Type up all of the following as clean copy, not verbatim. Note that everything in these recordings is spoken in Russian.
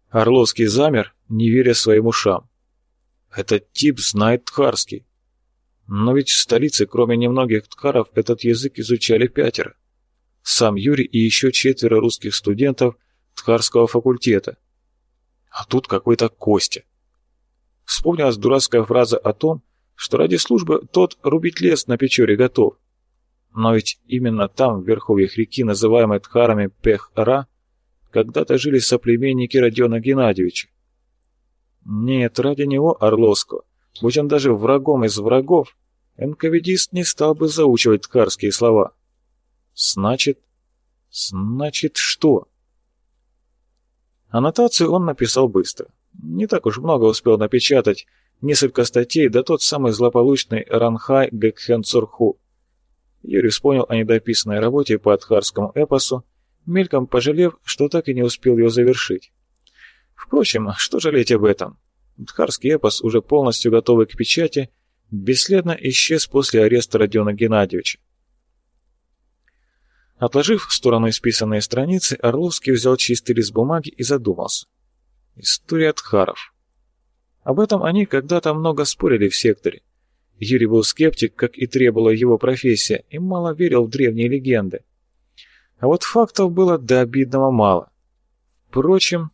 Орловский замер, не веря своим ушам. Этот тип знает тхарский. Но ведь в столице, кроме немногих тхаров, этот язык изучали 5. Сам Юрий и еще 4 русских студентов тхарского факультета. А тут какой-то Костя. Вспомнилась дурацкая фраза о том, что ради службы тот рубить лес на Печоре готов. Но ведь именно там, в верховьях реки, называемой тхарами Пех-Ра, когда-то жили соплеменники Родиона Геннадьевича. Нет, ради него, Орловского, будь он даже врагом из врагов, НКВДист не стал бы заучивать тхарские слова. Значит что? Аннотацию он написал быстро. Не так уж много успел напечатать, несколько статей, да тот самый злополучный Ранхай Гекхен Цурху. Юрий вспомнил о недописанной работе по тхарскому эпосу, мельком пожалев, что так и не успел ее завершить. Впрочем, что жалеть об этом? Тхарский эпос, уже полностью готовый к печати, бесследно исчез после ареста Родиона Геннадьевича. Отложив в сторону исписанные страницы, Орловский взял чистый лист бумаги и задумался. История тхаров. Об этом они когда-то много спорили в секторе. Юрий был скептик, как и требовала его профессия, и мало верил в древние легенды. А вот фактов было до обидного мало. Впрочем,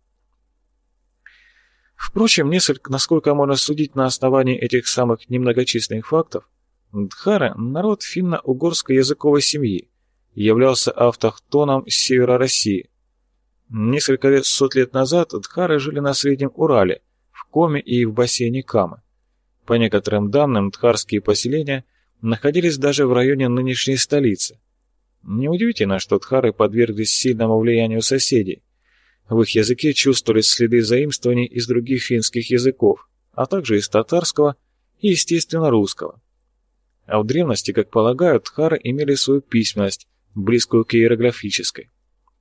насколько можно судить на основании этих самых немногочисленных фактов, тхары – народ финно-угорской языковой семьи, являлся автохтоном с севера России. Несколько сот лет назад тхары жили на Среднем Урале, в Коме и в бассейне Камы. По некоторым данным, тхарские поселения находились даже в районе нынешней столицы. Неудивительно, что тхары подверглись сильному влиянию соседей. В их языке чувствовались следы заимствований из других финских языков, а также из татарского и, естественно, русского. А в древности, как полагают, тхары имели свою письменность, близкую к иероглифической.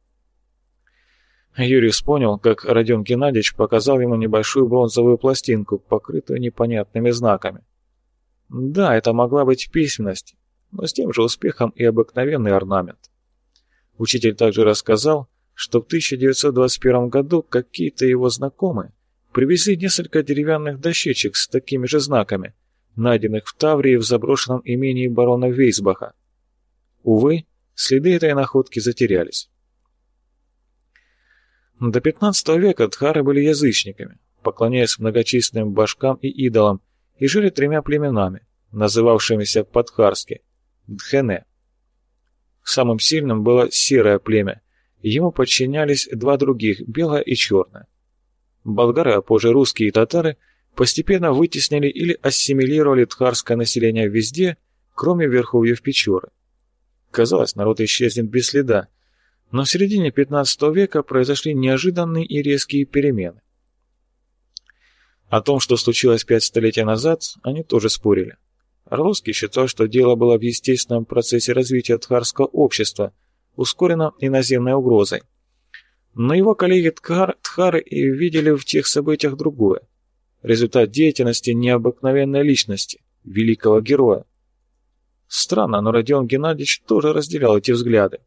Юрий вспомнил, как Родион Геннадьевич показал ему небольшую бронзовую пластинку, покрытую непонятными знаками. Да, это могла быть письменность, но с тем же успехом и обыкновенный орнамент. Учитель также рассказал, что в 1921 году какие-то его знакомые привезли несколько деревянных дощечек с такими же знаками, найденных в Таврии в заброшенном имении барона Вейсбаха. Увы, следы этой находки затерялись. До 15 века тхары были язычниками, поклоняясь многочисленным божкам и идолам, и жили 3 племенами, называвшимися по-тхарски – Дхене. Самым сильным было серое племя, ему подчинялись 2 других – белое и черное. Болгары, а позже русские и татары, постепенно вытеснили или ассимилировали тхарское население везде, кроме верховьев Печоры. Казалось, народ исчезнет без следа, но в середине 15 века произошли неожиданные и резкие перемены. О том, что случилось 5 столетий назад, они тоже спорили. Орловский считал, что дело было в естественном процессе развития тхарского общества, ускоренном иноземной угрозой. Но его коллеги-тхары и видели в тех событиях другое. Результат деятельности необыкновенной личности, великого героя. Странно, но Родион Геннадьевич тоже разделял эти взгляды.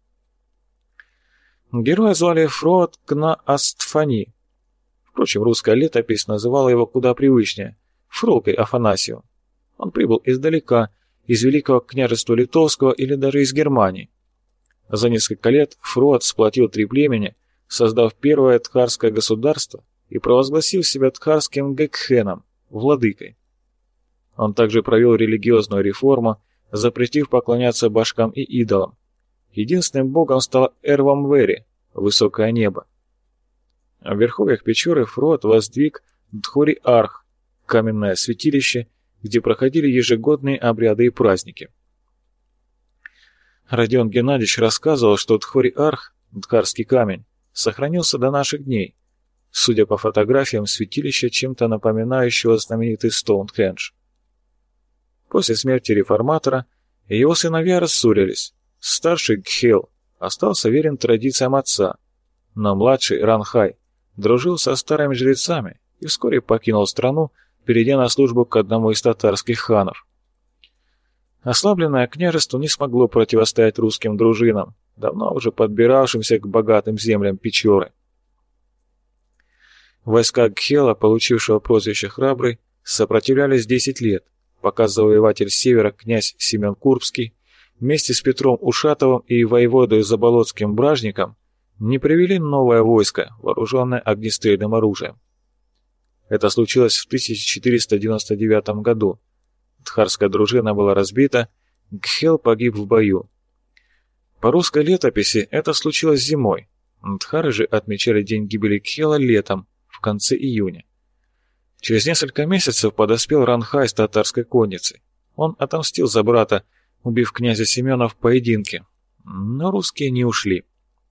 Героя звали Фроат Кна-Астфани. Впрочем, русская летопись называла его куда привычнее – Фролкой Афанасьевым. Он прибыл издалека, из Великого княжества Литовского или даже из Германии. За несколько лет Фроат сплотил 3 племени, создав первое тхарское государство и провозгласил себя тхарским Гекхеном, владыкой. Он также провел религиозную реформу, запретив поклоняться божкам и идолам. Единственным богом стал Эрвамвери, высокое небо. В верховьях Печоры Фроат воздвиг Дхори-Арх, каменное святилище, где проходили ежегодные обряды и праздники. Родион Геннадьевич рассказывал, что Дхори-Арх, Дхарский камень, сохранился до наших дней, судя по фотографиям святилища, чем-то напоминающего знаменитый Стоунхендж. После смерти реформатора его сыновья рассорились. Старший Гхел остался верен традициям отца, но младший Ранхай дружил со старыми жрецами и вскоре покинул страну, перейдя на службу к одному из татарских ханов. Ослабленное княжество не смогло противостоять русским дружинам, давно уже подбиравшимся к богатым землям Печоры. Войска Гхела, получившего прозвище «Храбрый», сопротивлялись 10 лет, пока завоеватель Севера князь Семен Курбский вместе с Петром Ушатовым и воеводой Заболоцким Бражником не привели новое войско, вооруженное огнестрельным оружием. Это случилось в 1499 году. Дхарская дружина была разбита, Гхел погиб в бою. По русской летописи это случилось зимой. Дхары же отмечали день гибели Гхела летом, в конце июня. Через несколько месяцев подоспел Ранхай с татарской конницей. Он отомстил за брата, убив князя Семена в поединке. Но русские не ушли.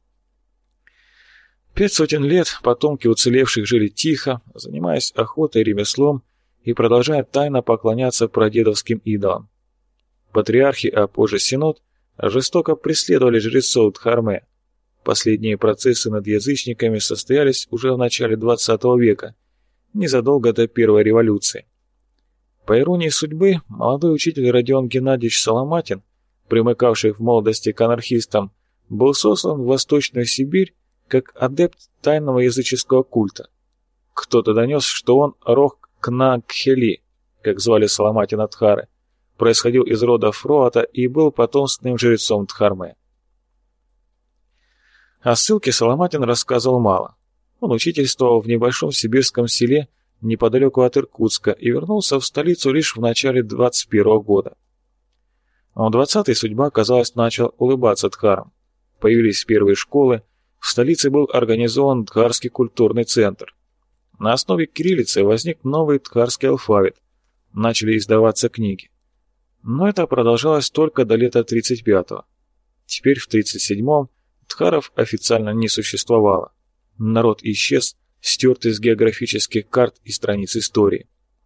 500 лет потомки уцелевших жили тихо, занимаясь охотой и ремеслом и продолжая тайно поклоняться прадедовским идолам. Патриархи, а позже Синод, жестоко преследовали жрецов Дхарме. Последние процессы над язычниками состоялись уже в начале XX века, незадолго до Первой революции. По иронии судьбы, молодой учитель Родион Геннадьевич Соломатин, примыкавший в молодости к анархистам, был сослан в Восточную Сибирь как адепт тайного языческого культа. Кто-то донес, что он Рох-Кна-Гхели, как звали Соломатина Дхары, происходил из рода Фроата и был потомственным жрецом Дхарме. О ссылке Соломатин рассказывал мало. Он учительствовал в небольшом сибирском селе неподалеку от Иркутска и вернулся в столицу лишь в начале 21 года. В 20-й судьба, казалось, начал улыбаться дхарам. Появились первые школы, в столице был организован Дхарский культурный центр. На основе кириллицы возник новый дхарский алфавит, начали издаваться книги. Но это продолжалось только до лета 35-го. Теперь в 37-м дхаров официально не существовало. Народ исчез, стертый с географических карт и страниц истории.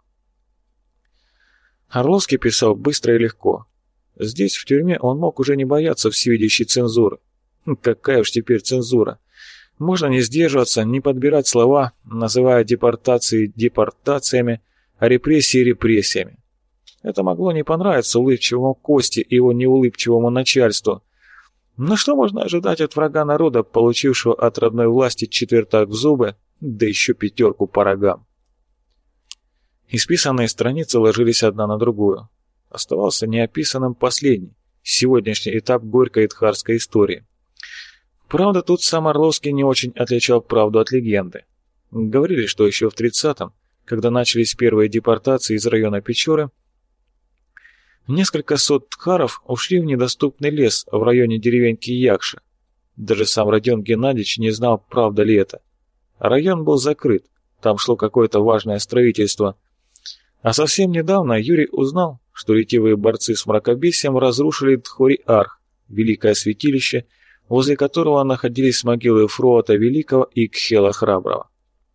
Орловский писал быстро и легко. Здесь, в тюрьме, он мог уже не бояться всевидящей цензуры. Какая уж теперь цензура. Можно не сдерживаться, не подбирать слова, называя депортации депортациями, а репрессии репрессиями. Это могло не понравиться улыбчивому Косте и его неулыбчивому начальству. Но что можно ожидать от врага народа, получившего от родной власти четвертак в зубы, да еще 5 по рогам? Исписанные страницы ложились одна на другую. Оставался неописанным последний, сегодняшний этап горькой дхарской истории. Правда, тут сам Орловский не очень отличал правду от легенды. Говорили, что еще в 30-м, когда начались первые депортации из района Печоры, несколько сот дхаров ушли в недоступный лес в районе деревеньки Якша. Даже сам Родион Геннадьевич не знал, правда ли это. Район был закрыт, там шло какое-то важное строительство. А совсем недавно Юрий узнал, что ретивые борцы с мракобесием разрушили Дхори-Арх, великое святилище, возле которого находились могилы Фроата Великого и Гхела Храброго.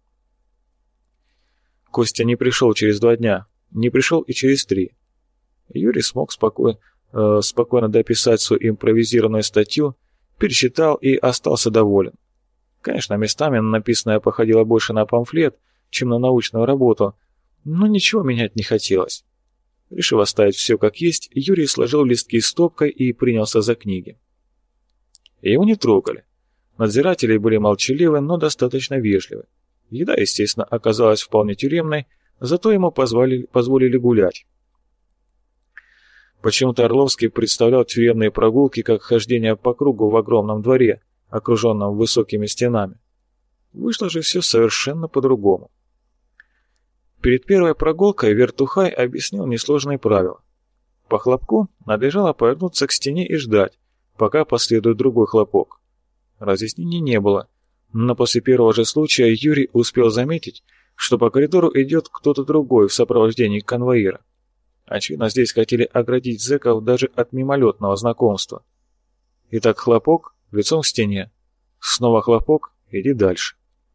Костя не пришел через 2 дня, не пришел и через 3. Юрий смог спокойно дописать свою импровизированную статью, перечитал и остался доволен. Конечно, местами написанное походило больше на памфлет, чем на научную работу, но ничего менять не хотелось. Решив оставить все как есть, Юрий сложил листки стопкой и принялся за книги. Его не трогали. Надзиратели были молчаливы, но достаточно вежливы. Еда, естественно, оказалась вполне тюремной, зато ему позволили гулять. Почему-то Орловский представлял тюремные прогулки как хождение по кругу в огромном дворе, окруженном высокими стенами. Вышло же все совершенно по-другому. Перед первой прогулкой Вертухай объяснил несложные правила. По хлопку надлежало повернуться к стене и ждать, пока последует другой хлопок. Разъяснений не было, но после первого же случая Юрий успел заметить, что по коридору идет кто-то другой в сопровождении конвоира. Очевидно, здесь хотели оградить зэков даже от мимолетного знакомства. Итак, хлопок, лицом к стене. Снова хлопок, иди дальше.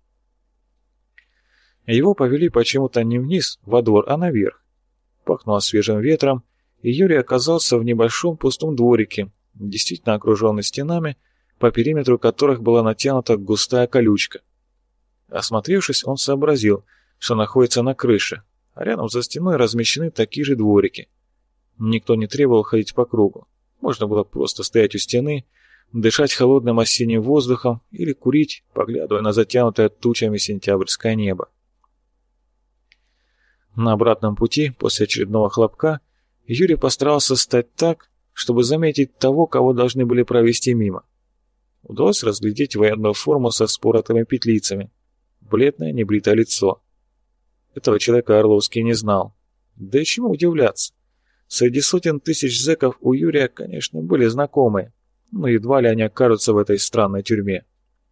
Его повели почему-то не вниз, во двор, а наверх. Пахнуло свежим ветром, и Юрий оказался в небольшом пустом дворике, действительно окруженный стенами, по периметру которых была натянута густая колючка. Осмотревшись, он сообразил, что находится на крыше, а рядом за стеной размещены такие же дворики. Никто не требовал ходить по кругу. Можно было просто стоять у стены, дышать холодным осенним воздухом или курить, поглядывая на затянутое тучами сентябрьское небо. На обратном пути, после очередного хлопка, Юрий постарался стать так, чтобы заметить того, кого должны были провести мимо. Удалось разглядеть военную форму со споротыми петлицами, бледное небритое лицо. Этого человека Орловский не знал. Да и чему удивляться? Среди сотен тысяч зэков у Юрия, конечно, были знакомые, но едва ли они окажутся в этой странной тюрьме.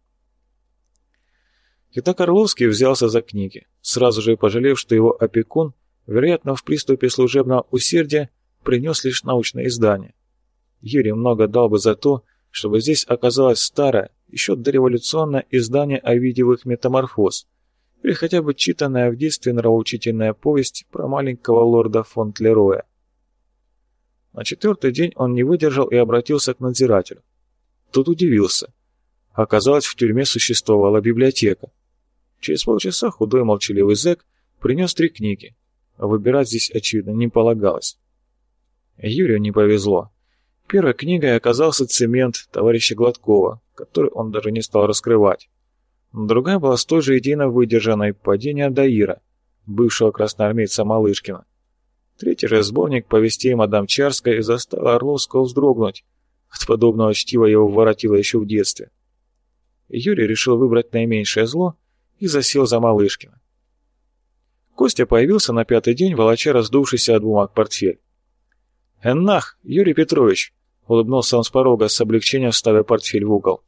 Итак, Орловский взялся за книги, сразу же пожалев, что его опекун, вероятно, в приступе служебного усердия, принес лишь научное издание. Юрий много дал бы за то, чтобы здесь оказалось старое, еще дореволюционное издание Овидиевых метаморфоз, или хотя бы читанная в детстве нравоучительная повесть про маленького лорда Фонтлероя. На четвертый день он не выдержал и обратился к надзирателю. Тот удивился. Оказалось, в тюрьме существовала библиотека. Через полчаса худой молчаливый зэк принес 3 книги. Выбирать здесь, очевидно, не полагалось. Юрию не повезло. Первой книгой оказался «Цемент» товарища Гладкова, который он даже не стал раскрывать. Другая была с той же идейно выдержанной «Падение Даира», бывшего красноармейца Малышкина. Третий же сборник повестей мадам Чарской заставил Орловского вздрогнуть. От подобного чтива его воротило еще в детстве. Юрий решил выбрать наименьшее зло и засел за Малышкина. Костя появился на 5-й день, волоча раздувшийся от бумаг портфель. «Эннах, Юрий Петрович!» — улыбнулся он с порога, с облегчением ставя портфель в угол.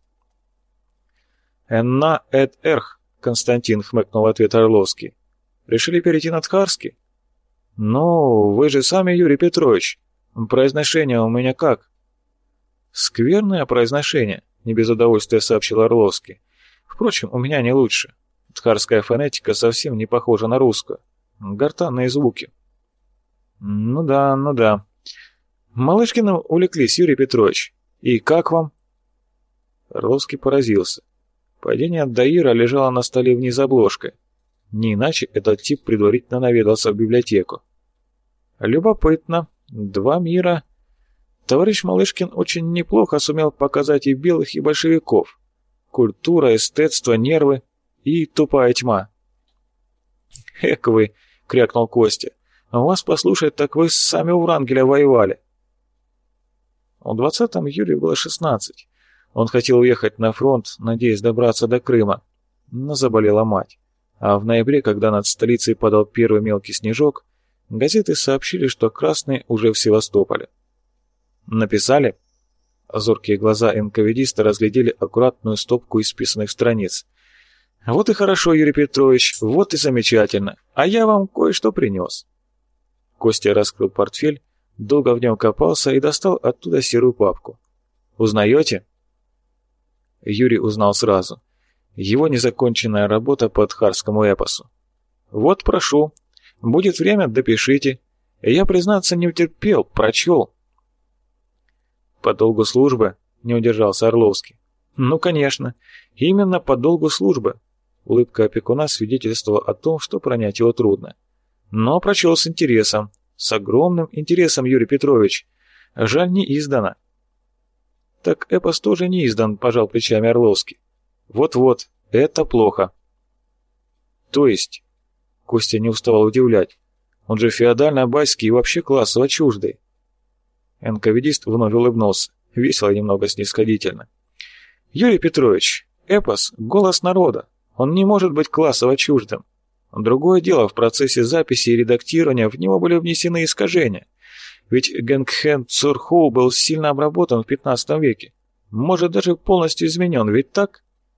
«Энна эт эрх», — Константин хмыкнул в ответ Орловский. «Решили перейти на Тхарский?» «Ну, вы же сами, Юрий Петрович. Произношение у меня как?» «Скверное произношение», — не без удовольствия сообщил Орловский. «Впрочем, у меня не лучше. Тхарская фонетика совсем не похожа на русскую. Гортанные звуки». «Ну да. Малышкиным увлеклись, Юрий Петрович. И как вам?» Орловский поразился. Падение Даира лежало на столе вниз обложкой. Не иначе этот тип предварительно наведался в библиотеку. Любопытно. 2 мира. Товарищ Малышкин очень неплохо сумел показать и белых, и большевиков. Культура, эстетство, нервы и тупая тьма. «Эк вы!» — крякнул Костя. «Вас послушать, так вы сами у Врангеля воевали». В 20-м Юрию было 16. Он хотел уехать на фронт, надеясь добраться до Крыма, но заболела мать. А в ноябре, когда над столицей падал первый мелкий снежок, газеты сообщили, что красные уже в Севастополе. «Написали?» Зоркие глаза НКВДиста разглядели аккуратную стопку исписанных страниц. «Вот и хорошо, Юрий Петрович, вот и замечательно. А я вам кое-что принес». Костя раскрыл портфель, долго в нем копался и достал оттуда серую папку. «Узнаете?» Юрий узнал сразу. Его незаконченная работа по тхарскому эпосу. «Вот, прошу. Будет время, допишите. Я, признаться, не утерпел, прочел». «По долгу службы?» — не удержался Орловский. «Ну, конечно. Именно по долгу службы». Улыбка опекуна свидетельствовала о том, что пронять его трудно. «Но прочел с интересом. С огромным интересом, Юрий Петрович. Жаль, не издано». «Так эпос тоже не издан», — пожал плечами Орловский. «Вот-вот, это плохо». «То есть?» — Костя не уставал удивлять. «Он же феодально-байский и вообще классово чуждый». НКВДист вновь улыбнулся, весело и немного снисходительно. «Юрий Петрович, эпос — голос народа. Он не может быть классово чуждым. Другое дело, в процессе записи и редактирования в него были внесены искажения. Ведь Гэнгхэн Цурхоу был сильно обработан в 15 веке. Может, даже полностью изменен, ведь так?»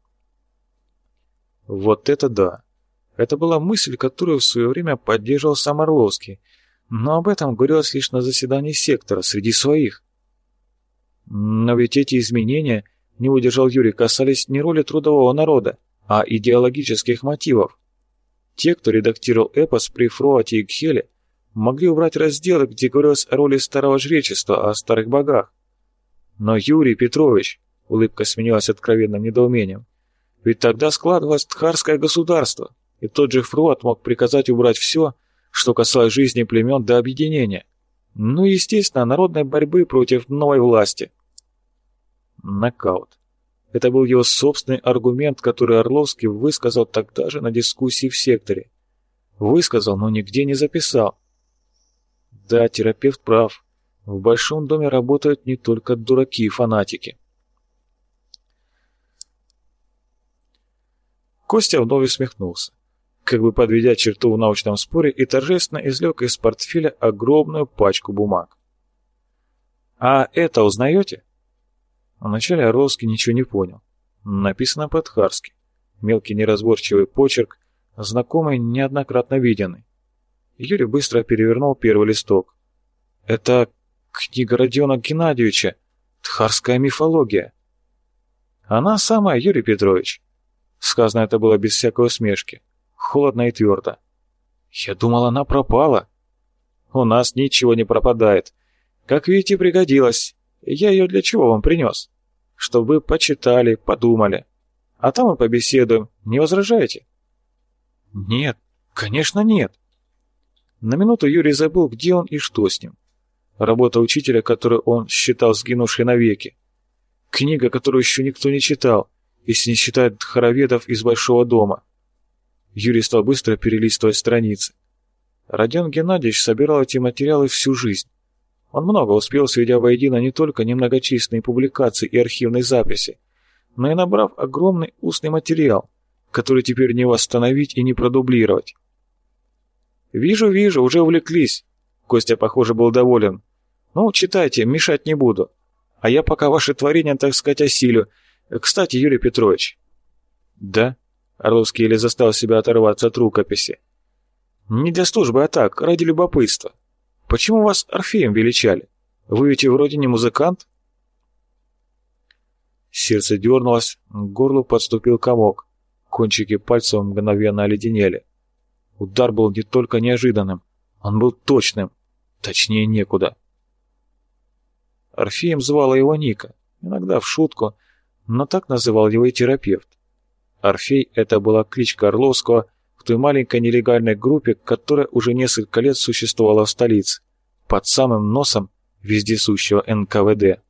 Вот это да! Это была мысль, которую в свое время поддерживал сам Орловский, но об этом говорилось лишь на заседании сектора, среди своих. Но ведь эти изменения, не удержал Юрий, касались не роли трудового народа, а идеологических мотивов. Те, кто редактировал эпос при Фроате и Гхеле, могли убрать разделы, где говорилось о роли старого жречества, о старых богах. Но, Юрий Петрович, улыбка сменилась откровенным недоумением, ведь тогда складывалось тхарское государство, и тот же Фруат мог приказать убрать все, что касалось жизни племен до объединения. Ну и, естественно, народной борьбы против новой власти. Нокаут. Это был его собственный аргумент, который Орловский высказал тогда же на дискуссии в секторе. Высказал, но нигде не записал. Да, терапевт прав. В большом доме работают не только дураки и фанатики. Костя вновь усмехнулся, как бы подведя черту в научном споре, и торжественно извлек из портфеля огромную пачку бумаг. «А это узнаете?» Вначале Орловский ничего не понял. Написано по-тхарски. Мелкий неразборчивый почерк, знакомый, неоднократно виденный. Юрий быстро перевернул первый листок. «Это книга Родиона Геннадьевича, тхарская мифология». «Она самая, Юрий Петрович». Сказано это было без всякой усмешки, холодно и твердо. «Я думал, она пропала». «У нас ничего не пропадает. Как видите, пригодилась. Я ее для чего вам принес? Чтобы вы почитали, подумали. А там мы побеседуем. Не возражаете?» «Нет, конечно нет». На минуту Юрий забыл, где он и что с ним. Работа учителя, которую он считал сгинувшей навеки. Книга, которую еще никто не читал, если не считать хороведов из Большого дома. Юрий стал быстро перелистывать страницы. Родион Геннадьевич собирал эти материалы всю жизнь. Он много успел, сведя воедино не только немногочисленные публикации и архивные записи, но и набрав огромный устный материал, который теперь не восстановить и не продублировать. «Вижу, уже увлеклись». Костя, похоже, был доволен. «Ну, читайте, мешать не буду. А я пока ваше творение, так сказать, осилю. Кстати, Юрий Петрович». «Да?» Орловский еле заставил себя оторваться от рукописи. «Не для службы, а так, ради любопытства. Почему вас Орфеем величали? Вы ведь и вроде не музыкант?» Сердце дернулось, к горлу подступил комок. Кончики пальцев мгновенно оледенели. Удар был не только неожиданным, он был точным. Точнее некуда. Орфеем звала его Ника, иногда в шутку, но так называл его и терапевт. Орфей — это была кличка Орловского в той маленькой нелегальной группе, которая уже несколько лет существовала в столице, под самым носом вездесущего НКВД.